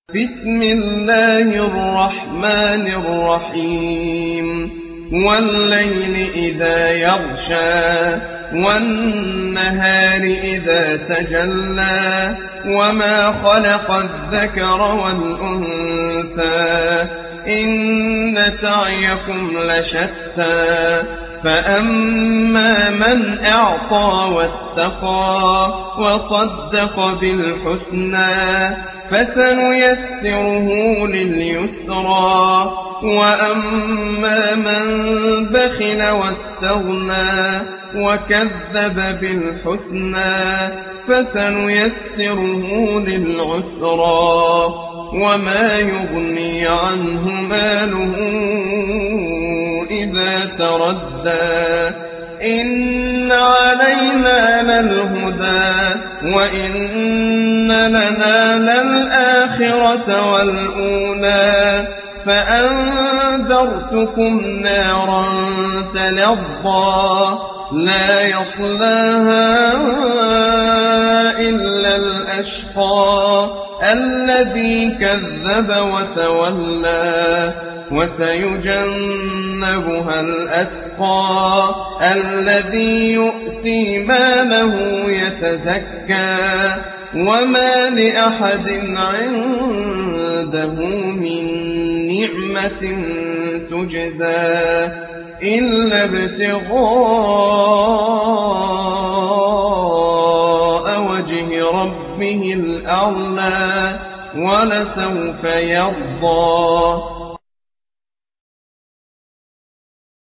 بسم الله الرحمن الرحيم والليل إذا يغشى والنهار إذا تجلى وما خلق الذكر والأنثى إن سعيكم لشتى فأما من أعطى واتقى وصدق بالحسنى فسنيسره لليسرى وأما من بخل واستغنى وكذب بالحسنى فسنيسره للعسرى وما يغني عنه ماله إذا تردى إن علينا للهدى وإن لنا للآخرة والأولى فأنذرتكم نارا تلظى لا يصلاها إلا الأشقى الذي كذب وتولى وسيجنبها الأتقى الذي يؤتي ماله يتزكى وما لأحد عنده من نعمة تجزى إلا ابتغاء وجه ربه الأعلى ولسوف يرضى